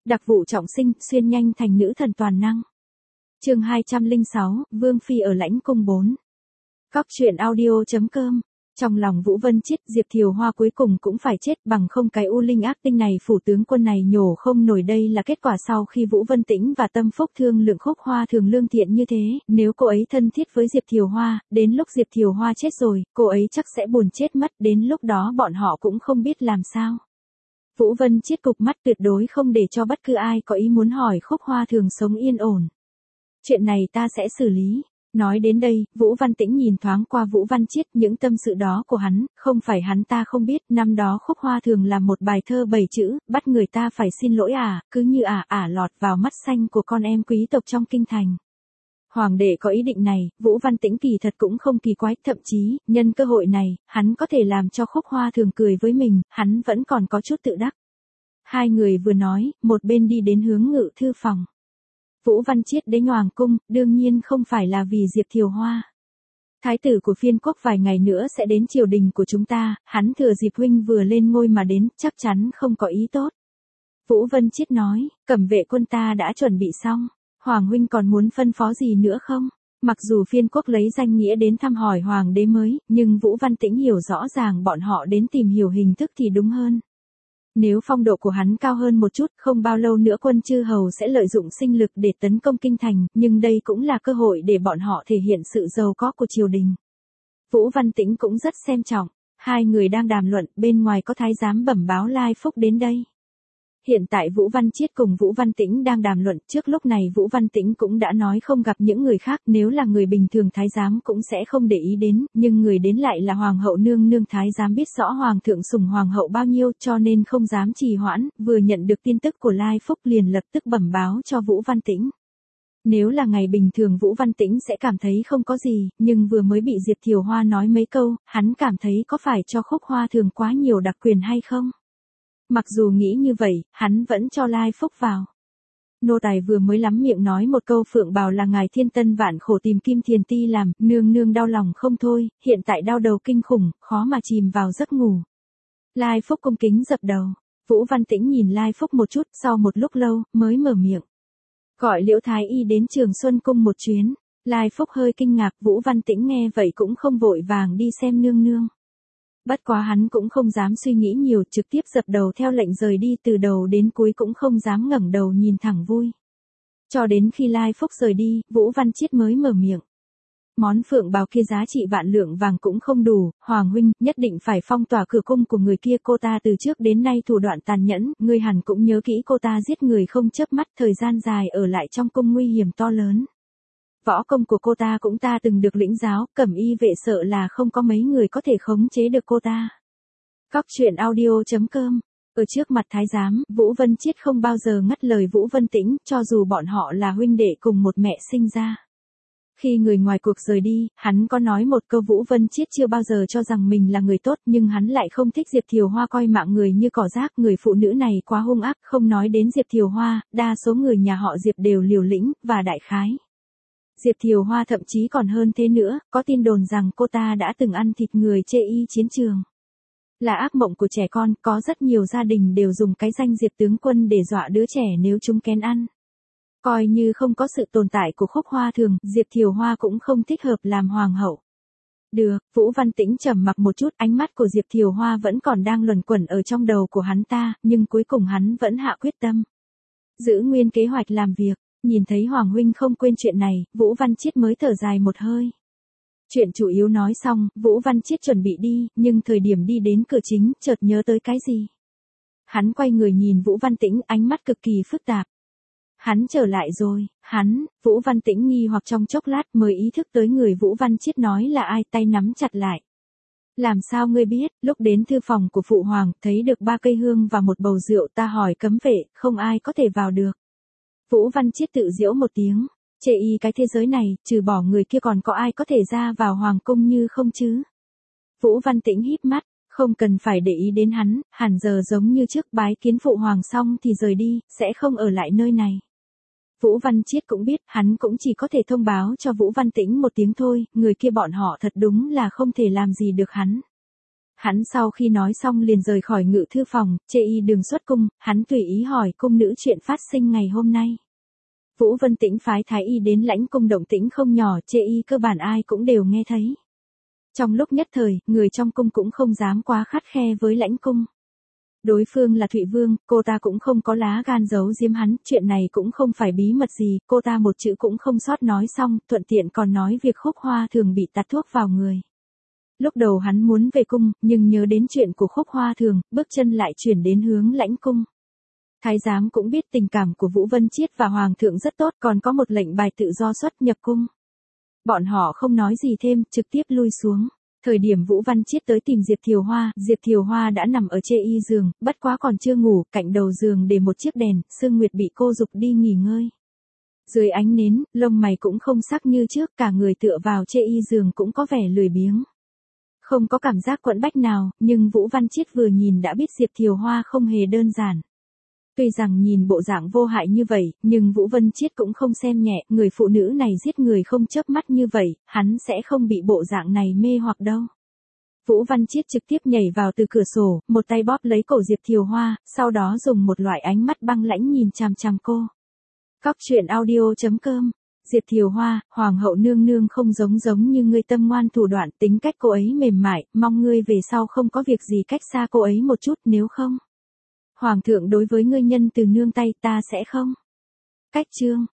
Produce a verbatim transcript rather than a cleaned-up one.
Đặc vụ trọng sinh, xuyên nhanh thành nữ thần toàn năng. Chương hai trăm lẻ sáu, Vương phi ở lãnh cung bốn. Góc truyện audio chấm com. Trong lòng Vũ Vân Chiết, Diệp Thiều Hoa cuối cùng cũng phải chết, bằng không cái u linh ác tinh này phủ tướng quân này nhổ không nổi. Đây là kết quả sau khi Vũ Vân Tĩnh và Tâm Phúc thương lượng Khúc Hoa Thường lương thiện như thế, nếu cô ấy thân thiết với Diệp Thiều Hoa, đến lúc Diệp Thiều Hoa chết rồi, cô ấy chắc sẽ buồn chết mất, đến lúc đó bọn họ cũng không biết làm sao. Vũ Vân Chiết cụp mắt, tuyệt đối không để cho bất cứ ai có ý muốn hỏi Khúc Hoa Thường sống yên ổn. Chuyện này ta sẽ xử lý. Nói đến đây, Vũ Văn Tĩnh nhìn thoáng qua Vũ Văn Chiết, những tâm sự đó của hắn, không phải hắn ta không biết, năm đó Khúc Hoa Thường làm một bài thơ bảy chữ, bắt người ta phải xin lỗi à, cứ như ả à, ả à lọt vào mắt xanh của con em quý tộc trong kinh thành. Hoàng đệ có ý định này, Vũ Văn Tĩnh kỳ thật cũng không kỳ quái, thậm chí, nhân cơ hội này, hắn có thể làm cho Khúc Hoa Thường cười với mình, hắn vẫn còn có chút tự đắc. Hai người vừa nói, một bên đi đến hướng Ngự thư phòng. Vũ Văn Chiết đến Hoàng cung, đương nhiên không phải là vì Diệp Thiều Hoa. Thái tử của phiên quốc vài ngày nữa sẽ đến triều đình của chúng ta, hắn thừa dịp huynh vừa lên ngôi mà đến, chắc chắn không có ý tốt. Vũ Văn Chiết nói, Cẩm vệ quân ta đã chuẩn bị xong, Hoàng huynh còn muốn phân phó gì nữa không? Mặc dù phiên quốc lấy danh nghĩa đến thăm hỏi Hoàng đế mới, nhưng Vũ Văn Tĩnh hiểu rõ ràng bọn họ đến tìm hiểu hình thức thì đúng hơn. Nếu phong độ của hắn cao hơn một chút, không bao lâu nữa quân chư hầu sẽ lợi dụng sinh lực để tấn công kinh thành, nhưng đây cũng là cơ hội để bọn họ thể hiện sự giàu có của triều đình. Vũ Văn Tĩnh cũng rất xem trọng, hai người đang đàm luận, bên ngoài có thái giám bẩm báo Lai Phúc đến đây. Hiện tại Vũ Văn Chiết cùng Vũ Văn Tĩnh đang đàm luận, trước lúc này Vũ Văn Tĩnh cũng đã nói không gặp những người khác, nếu là người bình thường thái giám cũng sẽ không để ý đến, nhưng người đến lại là Hoàng hậu nương nương. Thái giám biết rõ Hoàng thượng sủng Hoàng hậu bao nhiêu cho nên không dám trì hoãn, vừa nhận được tin tức của Lai Phúc liền lập tức bẩm báo cho Vũ Văn Tĩnh. Nếu là ngày bình thường Vũ Văn Tĩnh sẽ cảm thấy không có gì, nhưng vừa mới bị Diệp Thiều Hoa nói mấy câu, hắn cảm thấy có phải cho Khúc Hoa Thường quá nhiều đặc quyền hay không? Mặc dù nghĩ như vậy, hắn vẫn cho Lai Phúc vào. Nô tài vừa mới lắm miệng nói một câu phượng bào là ngài thiên tân vạn khổ tìm Kim Thiền Ti làm, nương nương đau lòng không thôi, hiện tại đau đầu kinh khủng, khó mà chìm vào giấc ngủ. Lai Phúc cung kính dập đầu, Vũ Văn Tĩnh nhìn Lai Phúc một chút, sau một lúc lâu, mới mở miệng. Gọi Liễu Thái Y đến Trường Xuân Cung một chuyến. Lai Phúc hơi kinh ngạc, Vũ Văn Tĩnh nghe vậy cũng không vội vàng đi xem nương nương. Bất quá hắn cũng không dám suy nghĩ nhiều, trực tiếp dập đầu theo lệnh rời đi, từ đầu đến cuối cũng không dám ngẩng đầu nhìn thẳng vui. Cho đến khi Lai Phúc rời đi, Vũ Văn Chiết mới mở miệng. Món phượng bào kia giá trị vạn lượng vàng cũng không đủ, Hoàng huynh nhất định phải phong tỏa cửa cung của người kia, cô ta từ trước đến nay thủ đoạn tàn nhẫn, ngươi hẳn cũng nhớ kỹ cô ta giết người không chớp mắt, thời gian dài ở lại trong cung nguy hiểm to lớn. Võ công của cô ta cũng ta từng được lĩnh giáo, Cẩm y vệ sợ là không có mấy người có thể khống chế được cô ta. Góc truyện audio chấm com. Ở trước mặt thái giám, Vũ Văn Chiết không bao giờ ngắt lời Vũ Văn Tĩnh, cho dù bọn họ là huynh đệ cùng một mẹ sinh ra. Khi người ngoài cuộc rời đi, hắn có nói một câu Vũ Văn Chiết chưa bao giờ cho rằng mình là người tốt, nhưng hắn lại không thích Diệp Thiều Hoa coi mạng người như cỏ rác, người phụ nữ này quá hung ác, không nói đến Diệp Thiều Hoa, đa số người nhà họ Diệp đều liều lĩnh, và đại khái. Diệp Thiều Hoa thậm chí còn hơn thế nữa, có tin đồn rằng cô ta đã từng ăn thịt người chê y chiến trường. Là ác mộng của trẻ con, có rất nhiều gia đình đều dùng cái danh Diệp tướng quân để dọa đứa trẻ nếu chúng kén ăn. Coi như không có sự tồn tại của Khúc Hoa Thường, Diệp Thiều Hoa cũng không thích hợp làm hoàng hậu. Được, Vũ Văn Tĩnh trầm mặc một chút, ánh mắt của Diệp Thiều Hoa vẫn còn đang luẩn quẩn ở trong đầu của hắn ta, nhưng cuối cùng hắn vẫn hạ quyết tâm. Giữ nguyên kế hoạch làm việc. Nhìn thấy Hoàng huynh không quên chuyện này, Vũ Văn Chiết mới thở dài một hơi. Chuyện chủ yếu nói xong, Vũ Văn Chiết chuẩn bị đi, nhưng thời điểm đi đến cửa chính, chợt nhớ tới cái gì. Hắn quay người nhìn Vũ Văn Tĩnh, ánh mắt cực kỳ phức tạp. Hắn trở lại rồi, hắn, Vũ Văn Tĩnh nghi hoặc trong chốc lát mới ý thức tới người Vũ Văn Chiết nói là ai, tay nắm chặt lại. Làm sao ngươi biết, lúc đến thư phòng của Phụ Hoàng, thấy được ba cây hương và một bầu rượu, ta hỏi cấm vệ, không ai có thể vào được. Vũ Văn Chiết tự giễu một tiếng, chê y cái thế giới này, trừ bỏ người kia còn có ai có thể ra vào hoàng cung như không chứ? Vũ Văn Tĩnh híp mắt, không cần phải để ý đến hắn, hẳn giờ giống như trước bái kiến Phụ Hoàng xong thì rời đi, sẽ không ở lại nơi này. Vũ Văn Chiết cũng biết, hắn cũng chỉ có thể thông báo cho Vũ Văn Tĩnh một tiếng thôi, người kia bọn họ thật đúng là không thể làm gì được hắn. Hắn sau khi nói xong liền rời khỏi ngự thư phòng, chê y đường xuất cung, hắn tùy ý hỏi cung nữ chuyện phát sinh ngày hôm nay. Vũ Vân Tĩnh phái thái y đến lãnh cung động tĩnh không nhỏ, chê y cơ bản ai cũng đều nghe thấy. Trong lúc nhất thời, người trong cung cũng không dám quá khắt khe với lãnh cung. Đối phương là Thụy Vương, cô ta cũng không có lá gan giấu giếm hắn, chuyện này cũng không phải bí mật gì, cô ta một chữ cũng không sót nói xong, thuận tiện còn nói việc Khúc Hoa Thường bị tạt thuốc vào người. Lúc đầu hắn muốn về cung, nhưng nhớ đến chuyện của Khúc Hoa Thường, bước chân lại chuyển đến hướng lãnh cung. Thái giám cũng biết tình cảm của Vũ Vân Chiết và Hoàng thượng rất tốt, còn có một lệnh bài tự do xuất nhập cung. Bọn họ không nói gì thêm, trực tiếp lui xuống. Thời điểm Vũ Văn Chiết tới tìm Diệp Thiều Hoa, Diệp Thiều Hoa đã nằm ở chê y giường, bất quá còn chưa ngủ, cạnh đầu giường để một chiếc đèn, Sương Nguyệt bị cô giục đi nghỉ ngơi. Dưới ánh nến, lông mày cũng không sắc như trước, cả người tựa vào chê y giường cũng có vẻ lười biếng. Không có cảm giác quẫn bách nào, nhưng Vũ Văn Chiết vừa nhìn đã biết Diệp Thiều Hoa không hề đơn giản. Tuy rằng nhìn bộ dạng vô hại như vậy, nhưng Vũ Vân Chiết cũng không xem nhẹ, người phụ nữ này giết người không chớp mắt như vậy, hắn sẽ không bị bộ dạng này mê hoặc đâu. Vũ Văn Chiết trực tiếp nhảy vào từ cửa sổ, một tay bóp lấy cổ Diệp Thiều Hoa, sau đó dùng một loại ánh mắt băng lãnh nhìn chằm chằm cô. Cóc truyện audio chấm com. Diệp Thiều Hoa, Hoàng hậu nương nương không giống giống như ngươi tâm ngoan thủ đoạn, tính cách cô ấy mềm mại, mong ngươi về sau không có việc gì cách xa cô ấy một chút, nếu không. Hoàng thượng đối với ngươi nhân từ nương tay, ta sẽ không. Cách chương.